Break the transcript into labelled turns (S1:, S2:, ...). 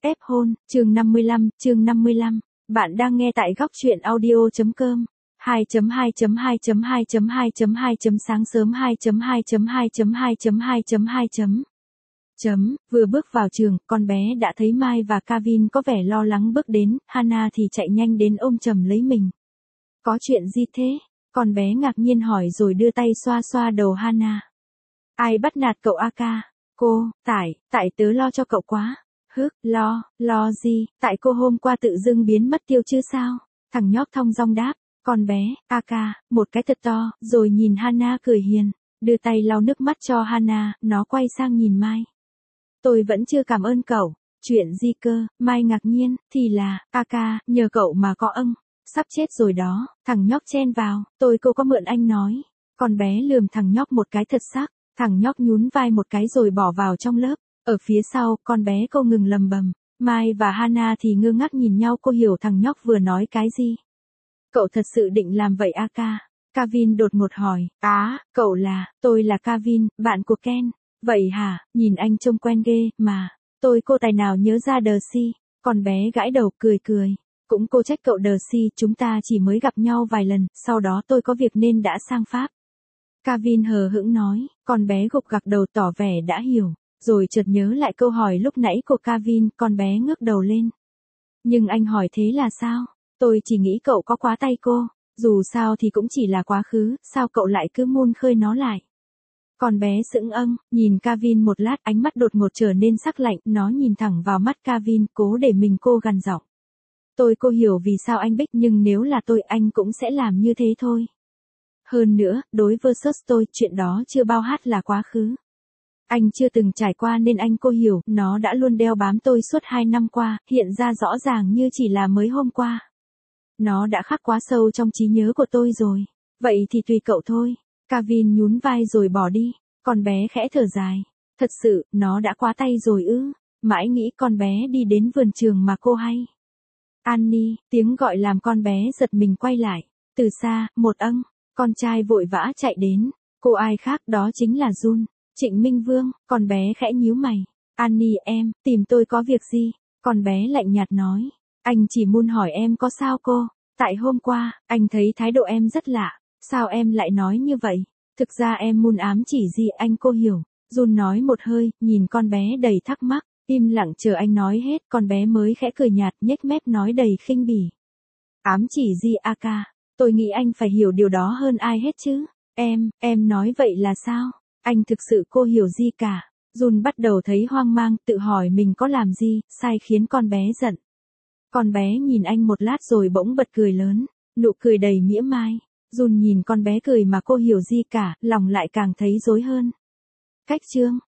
S1: Ép hôn, chương 55. Bạn đang nghe tại góc truyện audio.com. 2.2.2.2.2.2. Sáng sớm 2.2.2.2.2. Vừa bước vào trường, con bé đã thấy Mai và Kevin có vẻ lo lắng bước đến, Hannah thì chạy nhanh đến ôm chầm lấy mình. Có chuyện gì thế? Con bé ngạc nhiên hỏi rồi đưa tay xoa xoa đầu Hannah. Ai bắt nạt cậu Aka? Cô, tại tớ lo cho cậu quá. Lo gì, tại cô hôm qua tự dưng biến mất tiêu chứ sao? Thằng nhóc thong dong đáp, con bé, Aka, một cái thật to, rồi nhìn Hannah cười hiền, đưa tay lau nước mắt cho Hannah, nó quay sang nhìn Mai. Tôi vẫn chưa cảm ơn cậu, chuyện gì cơ? Mai ngạc nhiên, thì là, Aka, nhờ cậu mà có ân, sắp chết rồi đó, thằng nhóc chen vào, cô có mượn anh nói. Con bé lườm thằng nhóc một cái thật sắc, thằng nhóc nhún vai một cái rồi bỏ vào trong lớp. Ở phía sau, con bé cô ngừng lầm bầm. Mai và Hannah thì ngơ ngác nhìn nhau, cô hiểu thằng nhóc vừa nói cái gì. Cậu thật sự định làm vậy Aka? Kevin đột ngột hỏi. Tôi là Kevin, bạn của Ken. Vậy hả, nhìn anh trông quen ghê, mà. Cô tài nào nhớ ra Darcy. Con bé gãi đầu cười. Cũng cô trách cậu Darcy, chúng ta chỉ mới gặp nhau vài lần, sau đó tôi có việc nên đã sang Pháp. Kevin hờ hững nói, con bé gục gặc đầu tỏ vẻ đã hiểu. Rồi chợt nhớ lại câu hỏi lúc nãy của Kevin, con bé ngước đầu lên. Nhưng anh hỏi thế là sao? Tôi chỉ nghĩ cậu có quá tay cô. Dù sao thì cũng chỉ là quá khứ, sao cậu lại cứ mun khơi nó lại? Con bé sững nhìn Kevin một lát, ánh mắt đột ngột trở nên sắc lạnh, nó nhìn thẳng vào mắt Kevin, cố để mình cô gằn giọng. Cô hiểu vì sao anh Bích, nhưng nếu là tôi anh cũng sẽ làm như thế thôi. Hơn nữa, đối versus tôi, chuyện đó chưa bao hát là quá khứ. Anh chưa từng trải qua nên cô hiểu, nó đã luôn đeo bám tôi suốt 2 năm qua, hiện ra rõ ràng như chỉ là mới hôm qua. Nó đã khắc quá sâu trong trí nhớ của tôi rồi. Vậy thì tùy cậu thôi. Kevin nhún vai rồi bỏ đi. Con bé khẽ thở dài. Thật sự, nó đã quá tay rồi ư. Mãi nghĩ con bé đi đến vườn trường mà cô hay. Annie, tiếng gọi làm con bé giật mình quay lại. Từ xa, một con trai vội vã chạy đến. Cô ai khác đó chính là Jun. Trịnh Minh Vương, con bé khẽ nhíu mày. Annie em, tìm tôi có việc gì? Con bé lạnh nhạt nói. Anh chỉ muốn hỏi em có sao cô? Tại hôm qua, anh thấy thái độ em rất lạ. Sao em lại nói như vậy? Thực ra em muốn ám chỉ gì cô hiểu. Jun nói một hơi, nhìn con bé đầy thắc mắc. Im lặng chờ anh nói hết, con bé mới khẽ cười nhạt, nhếch mép nói đầy khinh bỉ. Ám chỉ gì Aka? Tôi nghĩ anh phải hiểu điều đó hơn ai hết chứ. Em nói vậy là sao? Anh thực sự cô hiểu gì cả. Jun bắt đầu thấy hoang mang, tự hỏi mình có làm gì, sai khiến con bé giận. Con bé nhìn anh một lát rồi bỗng bật cười lớn, nụ cười đầy mỉa mai. Jun nhìn con bé cười mà cô hiểu gì cả, lòng lại càng thấy rối hơn. Cách chương